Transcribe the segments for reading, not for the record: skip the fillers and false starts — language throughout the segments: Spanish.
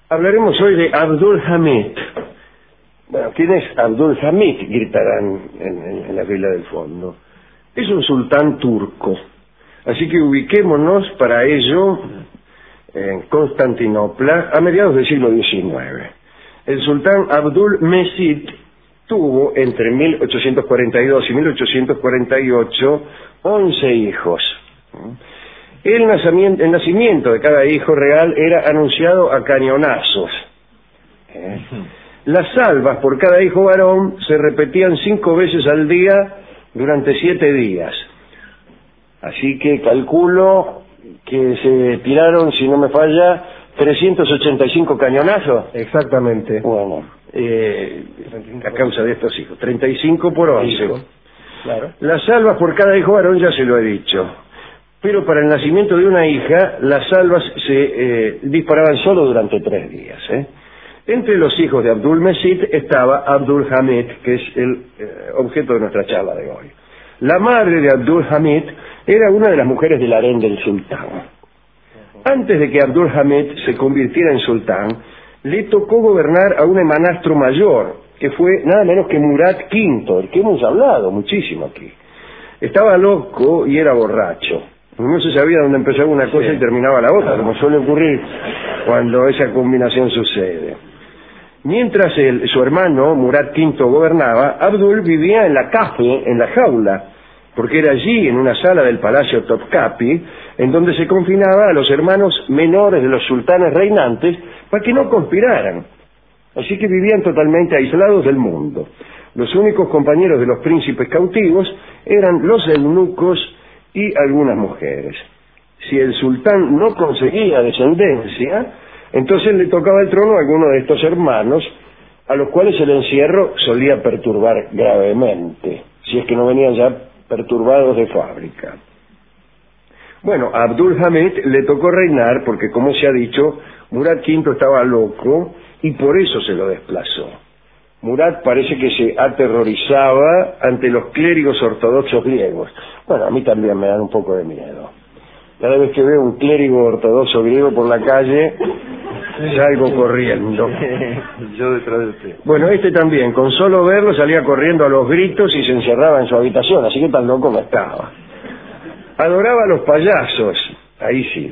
Hablaremos hoy de Abdul Hamid. Bueno, ¿quién es Abdul Hamid? Gritarán en la fila del fondo. Es un sultán turco. Así que ubiquémonos para ello en Constantinopla a mediados del siglo XIX. El sultán Abdul Mecid tuvo entre 1842 y 1848 11 hijos. El nacimiento de cada hijo real era anunciado a cañonazos. Las salvas por cada hijo varón se repetían 5 veces al día durante 7 días. Así que calculo que se tiraron, si no me falla, 385 cañonazos. Exactamente. Bueno, a causa de estos hijos. 35 por 11. Claro. Las salvas por cada hijo varón ya se lo he dicho. Pero para el nacimiento de una hija, las salvas se disparaban solo durante 3 días. Entre los hijos de Abdul Mecid estaba Abdul Hamid, que es el objeto de nuestra charla de hoy. La madre de Abdul Hamid era una de las mujeres del harén del sultán. Antes de que Abdul Hamid se convirtiera en sultán, le tocó gobernar a un hermanastro mayor, que fue nada menos que Murad V, el que hemos hablado muchísimo aquí. Estaba loco y era borracho. No se sabía dónde empezaba una cosa y terminaba la otra, como suele ocurrir cuando esa combinación sucede. Mientras su hermano, Murad V, gobernaba, Abdul vivía en la cafe, en la jaula, porque era allí, en una sala del palacio Topkapi, en donde se confinaba a los hermanos menores de los sultanes reinantes para que no conspiraran. Así que vivían totalmente aislados del mundo. Los únicos compañeros de los príncipes cautivos eran los eunucos y algunas mujeres. Si el sultán no conseguía descendencia, entonces le tocaba el trono a alguno de estos hermanos, a los cuales el encierro solía perturbar gravemente, si es que no venían ya perturbados de fábrica. Bueno, a Abdul Hamid le tocó reinar porque, como se ha dicho, Murad V estaba loco y por eso se lo desplazó. Murad parece que se aterrorizaba ante los clérigos ortodoxos griegos. Bueno, a mí también me dan un poco de miedo. Cada vez que veo un clérigo ortodoxo griego por la calle, salgo corriendo. Yo detrás de usted. Bueno, este también, con solo verlo salía corriendo a los gritos y se encerraba en su habitación, así que tan loco no estaba. Adoraba a los payasos, ahí sí,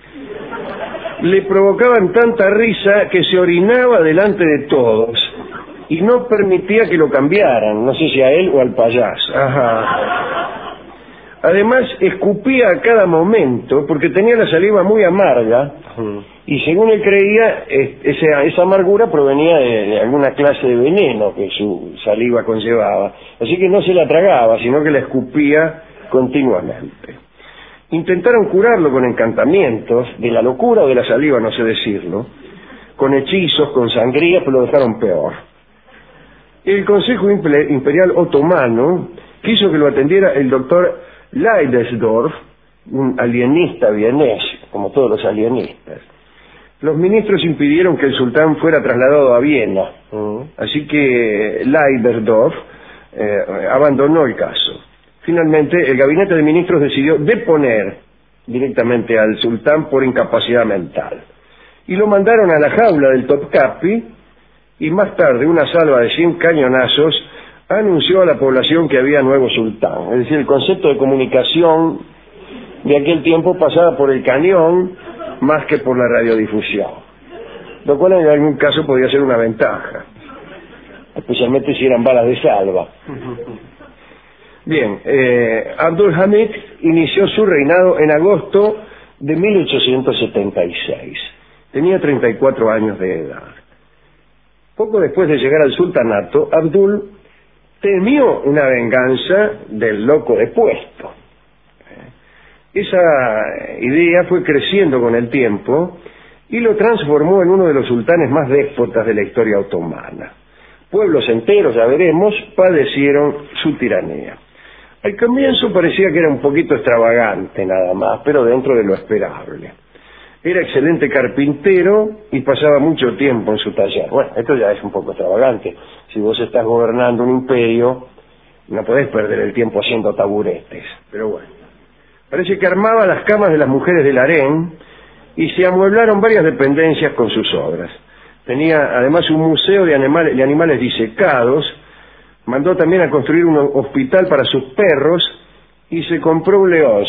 le provocaban tanta risa que se orinaba delante de todos y no permitía que lo cambiaran, no sé si a él o al payaso. Ajá. Además, escupía a cada momento porque tenía la saliva muy amarga y según él creía, esa amargura provenía de alguna clase de veneno que su saliva conllevaba. Así que no se la tragaba, sino que la escupía continuamente. Intentaron curarlo con encantamientos, de la locura o de la saliva, no sé decirlo, con hechizos, con sangría, pero lo dejaron peor. El Consejo Imperial Otomano quiso que lo atendiera el doctor Leidesdorf, un alienista vienés, como todos los alienistas. Los ministros impidieron que el sultán fuera trasladado a Viena, así que Leidesdorf abandonó el caso. Finalmente, el gabinete de ministros decidió deponer directamente al sultán por incapacidad mental. Y lo mandaron a la jaula del Topkapi, y más tarde una salva de 100 cañonazos anunció a la población que había nuevo sultán. Es decir, el concepto de comunicación de aquel tiempo pasaba por el cañón más que por la radiodifusión, lo cual en algún caso podía ser una ventaja, especialmente si eran balas de salva. Bien, Abdul Hamid inició su reinado en agosto de 1876. Tenía 34 años de edad. Poco después de llegar al sultanato, Abdul temió una venganza del loco depuesto. Esa idea fue creciendo con el tiempo y lo transformó en uno de los sultanes más déspotas de la historia otomana. Pueblos enteros, ya veremos, padecieron su tiranía. Al comienzo parecía que era un poquito extravagante nada más, pero dentro de lo esperable. Era excelente carpintero y pasaba mucho tiempo en su taller. Bueno, esto ya es un poco extravagante. Si vos estás gobernando un imperio, no podés perder el tiempo haciendo taburetes. Pero bueno. Parece que armaba las camas de las mujeres del harén y se amueblaron varias dependencias con sus obras. Tenía además un museo de animales disecados, mandó también a construir un hospital para sus perros y se compró un león,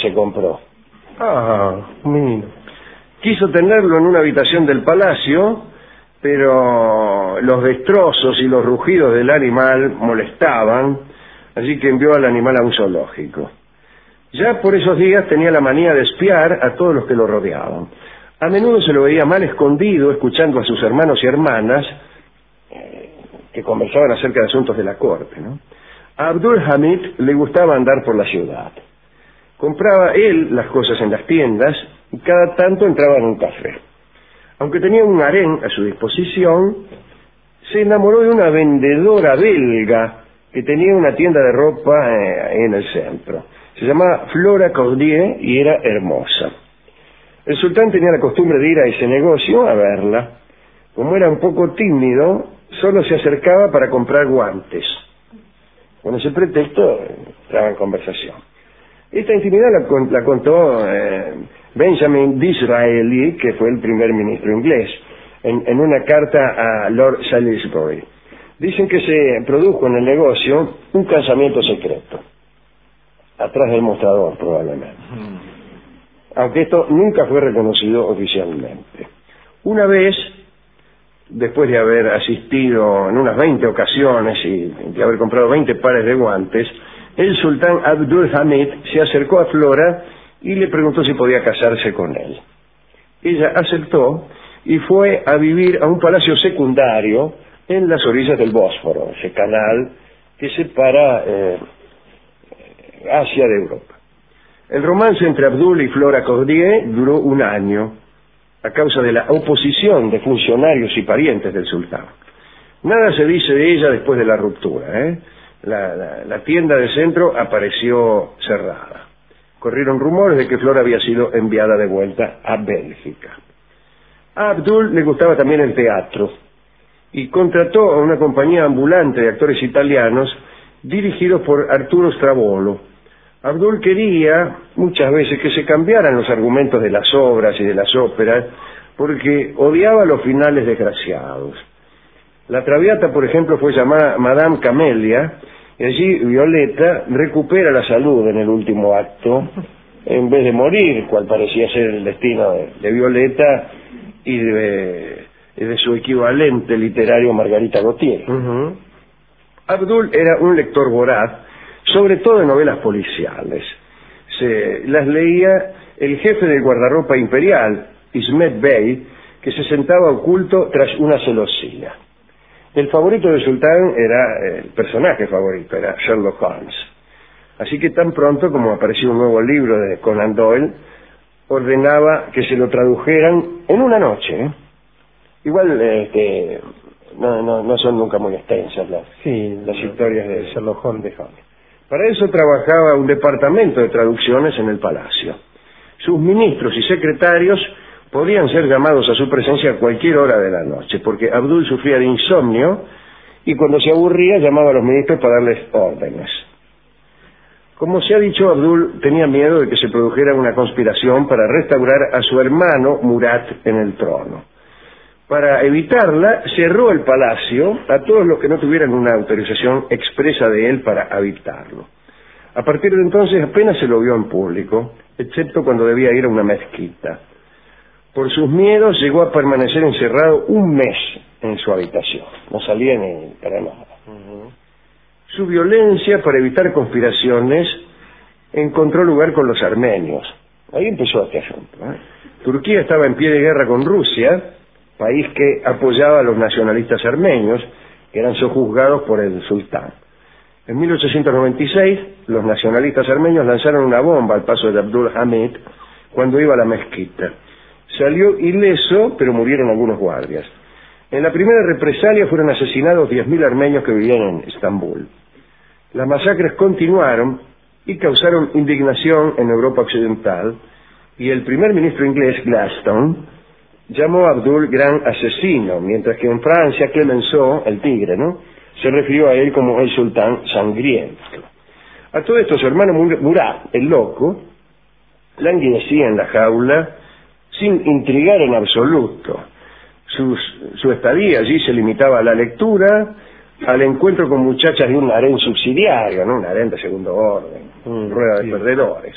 mira. Quiso tenerlo en una habitación del palacio, pero los destrozos y los rugidos del animal molestaban, así que envió al animal a un zoológico. Ya por esos días tenía la manía de espiar a todos los que lo rodeaban. A menudo se lo veía mal escondido, escuchando a sus hermanos y hermanas que conversaban acerca de asuntos de la corte, ¿no? A Abdul Hamid le gustaba andar por la ciudad. Compraba él las cosas en las tiendas y cada tanto entraba en un café. Aunque tenía un harén a su disposición, se enamoró de una vendedora belga que tenía una tienda de ropa en el centro. Se llamaba Flora Cordier y era hermosa. El sultán tenía la costumbre de ir a ese negocio a verla. Como era un poco tímido, solo se acercaba para comprar guantes. Con ese pretexto entraba en conversación. Esta intimidad la contó Benjamin Disraeli, que fue el primer ministro inglés, en una carta a Lord Salisbury. Dicen que se produjo en el negocio un casamiento secreto, atrás del mostrador probablemente, aunque esto nunca fue reconocido oficialmente. Una vez, después de haber asistido en unas 20 ocasiones y de haber comprado 20 pares de guantes, el sultán Abdul Hamid se acercó a Flora y le preguntó si podía casarse con él. Ella aceptó y fue a vivir a un palacio secundario en las orillas del Bósforo, ese canal que separa Asia de Europa. El romance entre Abdul y Flora Cordier duró un año a causa de la oposición de funcionarios y parientes del sultán. Nada se dice de ella después de la ruptura, La tienda del centro apareció cerrada. Corrieron rumores de que Flora había sido enviada de vuelta a Bélgica. A Abdul le gustaba también el teatro y contrató a una compañía ambulante de actores italianos dirigidos por Arturo Strabolo. Abdul quería muchas veces que se cambiaran los argumentos de las obras y de las óperas porque odiaba los finales desgraciados. La Traviata, por ejemplo, fue llamada Madame Camelia, y allí Violeta recupera la salud en el último acto, en vez de morir, cual parecía ser el destino de Violeta y de su equivalente literario Margarita Gautier. Abdul era un lector voraz, sobre todo de novelas policiales. Las leía el jefe del guardarropa imperial, Ismet Bey, que se sentaba oculto tras una celosía. El favorito del sultán era, el personaje favorito era Sherlock Holmes. Así que tan pronto como apareció un nuevo libro de Conan Doyle, ordenaba que se lo tradujeran en una noche. Igual no son nunca muy extensas las historias de Sherlock Holmes. Para eso trabajaba un departamento de traducciones en el palacio. Sus ministros y secretarios podían ser llamados a su presencia a cualquier hora de la noche, porque Abdul sufría de insomnio y cuando se aburría llamaba a los ministros para darles órdenes. Como se ha dicho, Abdul tenía miedo de que se produjera una conspiración para restaurar a su hermano Murat en el trono. Para evitarla, cerró el palacio a todos los que no tuvieran una autorización expresa de él para habitarlo. A partir de entonces apenas se lo vio en público, excepto cuando debía ir a una mezquita. Por sus miedos llegó a permanecer encerrado un mes en su habitación. No salía ni para nada. Su violencia para evitar conspiraciones encontró lugar con los armenios. Ahí empezó este asunto. Turquía estaba en pie de guerra con Rusia, país que apoyaba a los nacionalistas armenios, que eran sojuzgados por el sultán. En 1896, los nacionalistas armenios lanzaron una bomba al paso de Abdul Hamid cuando iba a la mezquita. Salió ileso, pero murieron algunos guardias. En la primera represalia fueron asesinados 10.000 armenios que vivían en Estambul. Las masacres continuaron y causaron indignación en Europa Occidental, y el primer ministro inglés, Gladstone, llamó a Abdul gran asesino, mientras que en Francia Clemenceau, el tigre, se refirió a él como el sultán sangriento. A todo esto su hermano Murat, el loco, languidecía en la jaula, sin intrigar en absoluto. Su estadía allí se limitaba a la lectura, al encuentro con muchachas de un harén subsidiario, ¿no? Un harén de segundo orden, rueda de perdedores.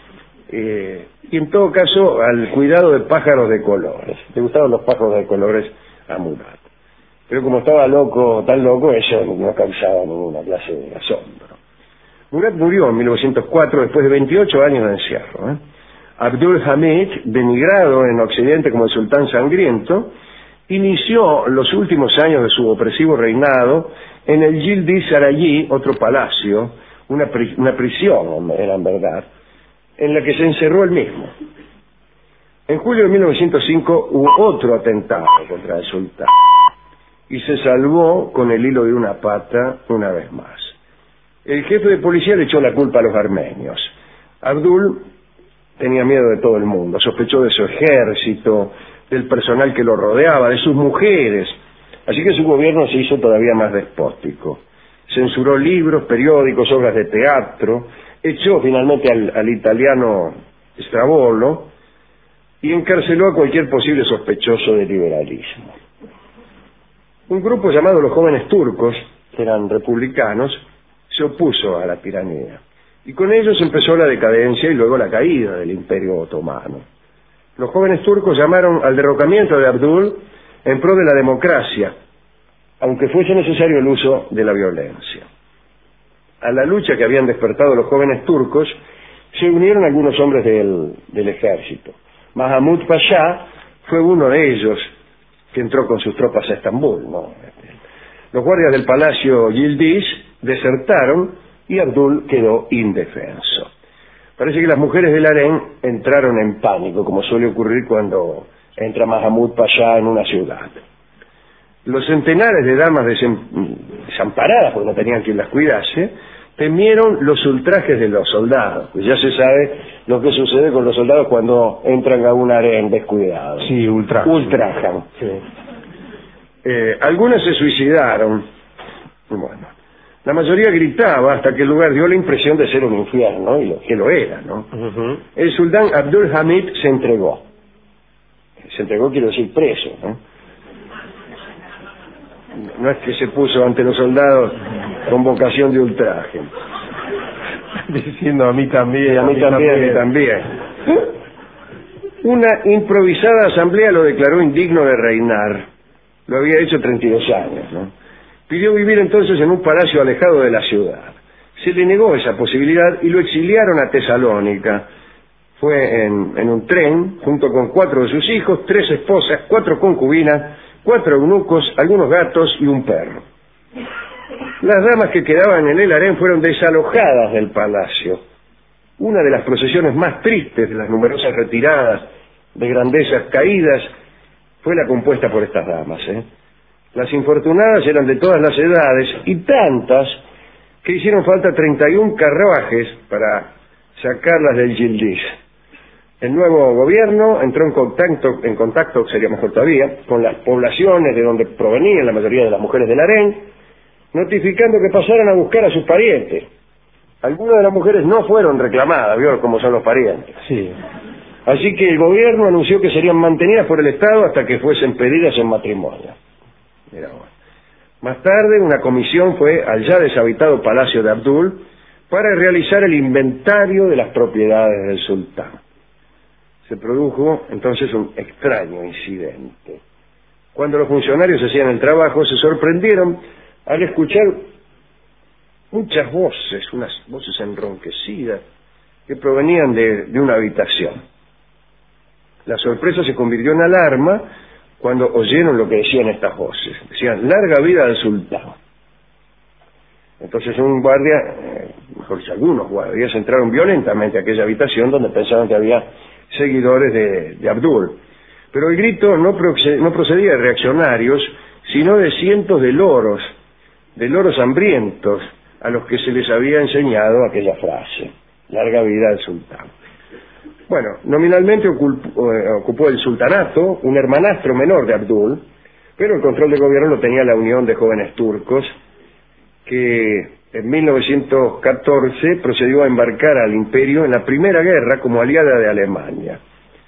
Y en todo caso, al cuidado de pájaros de colores. Le gustaban los pájaros de colores a Murat. Pero como estaba loco, tan loco, eso no causaba ninguna clase de asombro. Murat murió en 1904 después de 28 años de encierro. Abdul Hamid, denigrado en Occidente como el sultán sangriento, inició los últimos años de su opresivo reinado en el Yildiz Sarayí, otro palacio, una prisión, era en verdad, en la que se encerró él mismo. En julio de 1905 hubo otro atentado contra el sultán y se salvó con el hilo de una pata una vez más. El jefe de policía le echó la culpa a los armenios. Abdul tenía miedo de todo el mundo, sospechó de su ejército, del personal que lo rodeaba, de sus mujeres, así que su gobierno se hizo todavía más despótico. Censuró libros, periódicos, obras de teatro, echó finalmente al italiano Strabolo y encarceló a cualquier posible sospechoso de liberalismo. Un grupo llamado los Jóvenes Turcos, que eran republicanos, se opuso a la tiranía. Y con ellos empezó la decadencia y luego la caída del Imperio Otomano. Los Jóvenes Turcos llamaron al derrocamiento de Abdul en pro de la democracia, aunque fuese necesario el uso de la violencia. A la lucha que habían despertado los Jóvenes Turcos se unieron algunos hombres del ejército. Mahmud Pasha fue uno de ellos que entró con sus tropas a Estambul, ¿no? Los guardias del palacio Yildiz desertaron y Abdul quedó indefenso. Parece que las mujeres del harén entraron en pánico, como suele ocurrir cuando entra Mahmud Pasha en una ciudad. Los centenares de damas desamparadas, porque no tenían quien las cuidase, temieron los ultrajes de los soldados. Pues ya se sabe lo que sucede con los soldados cuando entran a un harén descuidado. Sí, ultrajan. Sí. Algunas se suicidaron. Bueno, la mayoría gritaba hasta que el lugar dio la impresión de ser un infierno, y que lo era, ¿no? El sultán Abdul Hamid se entregó. Se entregó, quiero decir, preso, ¿no? No es que se puso ante los soldados con vocación de ultraje. Diciendo a mí también, a mí también. Una improvisada asamblea lo declaró indigno de reinar. Lo había hecho 32 años, ¿no? Pidió vivir entonces en un palacio alejado de la ciudad. Se le negó esa posibilidad y lo exiliaron a Tesalónica. Fue en un tren, junto con 4 de sus hijos, 3 esposas, 4 concubinas, 4 eunucos, algunos gatos y un perro. Las damas que quedaban en el harén fueron desalojadas del palacio. Una de las procesiones más tristes de las numerosas retiradas de grandezas caídas fue la compuesta por estas damas. Las infortunadas eran de todas las edades y tantas que hicieron falta 31 carruajes para sacarlas del Yildiz. El nuevo gobierno entró en contacto, sería mejor todavía, con las poblaciones de donde provenían la mayoría de las mujeres del harén, notificando que pasaran a buscar a sus parientes. Algunas de las mujeres no fueron reclamadas, ¿vio? Como son los parientes. Sí. Así que el gobierno anunció que serían mantenidas por el Estado hasta que fuesen pedidas en matrimonio. Mira, bueno. Más tarde, una comisión fue al ya deshabitado palacio de Abdul para realizar el inventario de las propiedades del sultán. Se produjo entonces un extraño incidente. Cuando los funcionarios hacían el trabajo, se sorprendieron al escuchar muchas voces, unas voces enronquecidas, que provenían de una habitación. La sorpresa se convirtió en alarma cuando oyeron lo que decían estas voces. Decían, larga vida al sultán. Entonces un guardia, mejor dicho, algunos guardias entraron violentamente a aquella habitación donde pensaban que había seguidores de Abdul. Pero el grito no procedía de reaccionarios, sino de cientos de loros hambrientos, a los que se les había enseñado aquella frase, larga vida al sultán. Bueno, nominalmente ocupó el sultanato un hermanastro menor de Abdul, pero el control de gobierno lo tenía la Unión de Jóvenes Turcos, que en 1914 procedió a embarcar al imperio en la Primera Guerra como aliada de Alemania.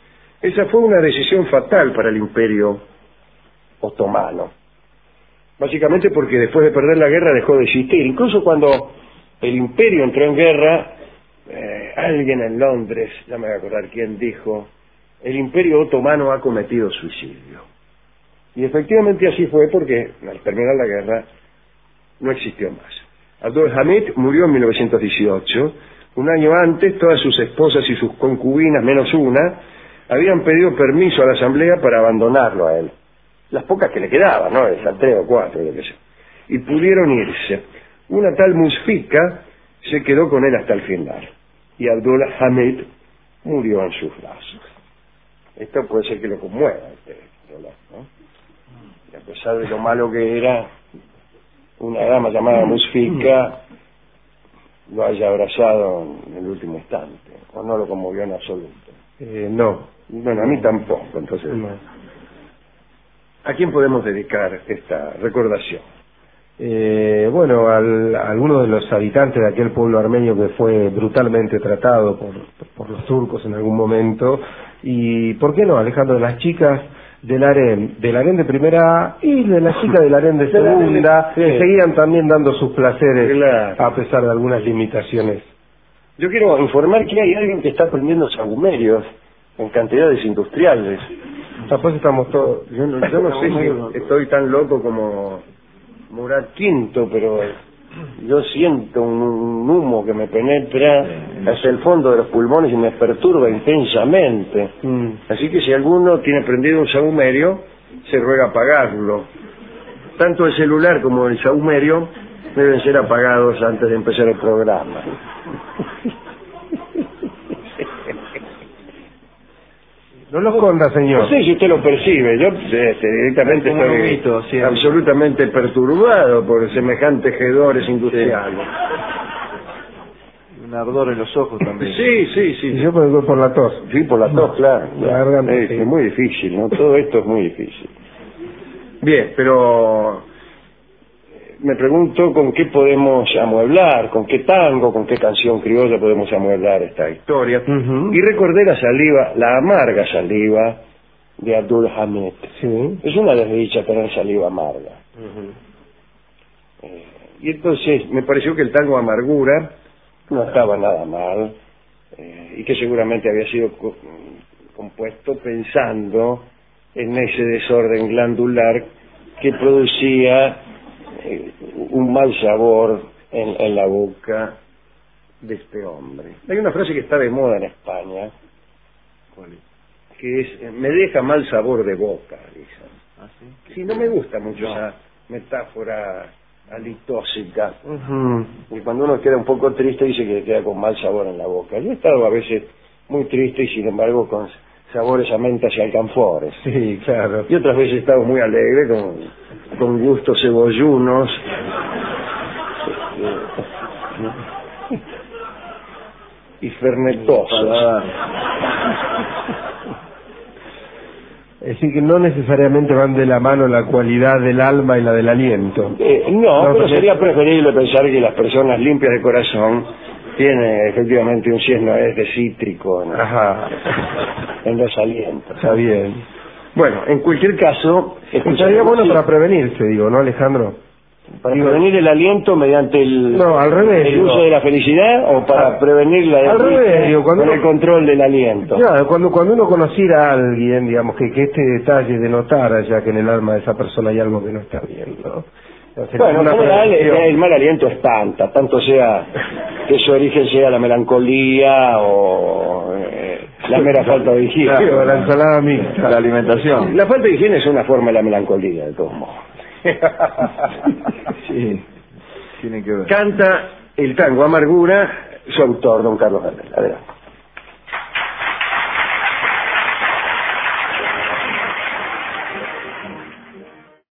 Esa fue una decisión fatal para el Imperio Otomano. Básicamente porque después de perder la guerra dejó de existir. Incluso cuando el imperio entró en guerra, alguien en Londres, ya me voy a acordar quién dijo, el Imperio Otomano ha cometido suicidio. Y efectivamente así fue porque al terminar la guerra no existió más. Abdul Hamid murió en 1918. Un año antes, todas sus esposas y sus concubinas, menos una, habían pedido permiso a la asamblea para abandonarlo a él. Las pocas que le quedaban, ¿no? Esas 3 o 4, lo que sea. Y pudieron irse. Una tal Musfika se quedó con él hasta el final. Y Abdul Hamid murió en sus brazos. Esto puede ser que lo conmueva, ¿no? Y a pesar de lo malo que era, una dama llamada Musfika lo haya abrazado en el último instante, o no lo conmovió en absoluto. No. Bueno, a mí tampoco, entonces. No. ¿A quién podemos dedicar esta recordación? Bueno, a algunos de los habitantes de aquel pueblo armenio que fue brutalmente tratado por los turcos en algún momento, y ¿por qué no, Alejandro, de las chicas del harén de primera A y de las chicas del harén de segunda, sí, que seguían también dando sus placeres, claro, a pesar de algunas limitaciones? Yo quiero informar que hay alguien que está prendiendo sahumerios en cantidades industriales. Después estamos todos... Yo no sé si estoy tan loco como Murat V, pero yo siento un humo que me penetra hacia el fondo de los pulmones y me perturba intensamente. Así que si alguno tiene prendido un sahumerio, se ruega apagarlo. Tanto el celular como el sahumerio deben ser apagados antes de empezar el programa. No lo esconda, señor. No sé si usted lo percibe. Yo directamente estoy absolutamente perturbado por semejantes hedores industriales. Un ardor en los ojos también. Sí. Y yo por la tos. Sí, por la tos, claro. La garganta, sí. Es muy difícil, ¿no? Todo esto es muy difícil. Bien, pero me pregunto con qué podemos amueblar, con qué tango, con qué canción criolla podemos amueblar esta historia. Y recordé la amarga saliva de Abdul Hamid. Sí. Es una desdicha tener saliva amarga. Y entonces me pareció que el tango Amargura no estaba nada mal, y que seguramente había sido compuesto pensando en ese desorden glandular que producía un mal sabor en la boca de este hombre. Hay una frase que está de moda en España, que es: me deja mal sabor de boca, dicen. ¿Ah, sí? Sí, no me gusta mucho esa metáfora alitóxica. Y cuando uno queda un poco triste dice que queda con mal sabor en la boca. Yo he estado a veces muy triste y sin embargo con sabores a mentas y alcanfores. Sí, claro. Y otras veces he estado muy alegre con gustos cebollunos y fernetosos. Es decir, que no necesariamente van de la mano la cualidad del alma y la del aliento. No, pero sería preferible pensar que las personas limpias de corazón tienen efectivamente un ciesnoés de cítrico en los alientos. Está bien. Bueno, en cualquier caso... Estaría bueno para prevenirse, digo, ¿no, Alejandro? ¿Para prevenir el aliento mediante No, al revés, el uso de la felicidad o para prevenir la al revés, digo, con el control del aliento? Claro, cuando uno conociera a alguien, digamos, que este detalle denotara ya que en el alma de esa persona hay algo que no está bien, ¿no? Entonces, Bueno, en general el mal aliento espanta, tanto sea que su origen sea la melancolía o la mera falta de higiene. Claro, la ensalada mixta. La alimentación. La falta de higiene es una forma de la melancolía, de todos modos. Sí, tiene que ver. Canta el tango Amargura, su autor, don Carlos Gardel. Adelante.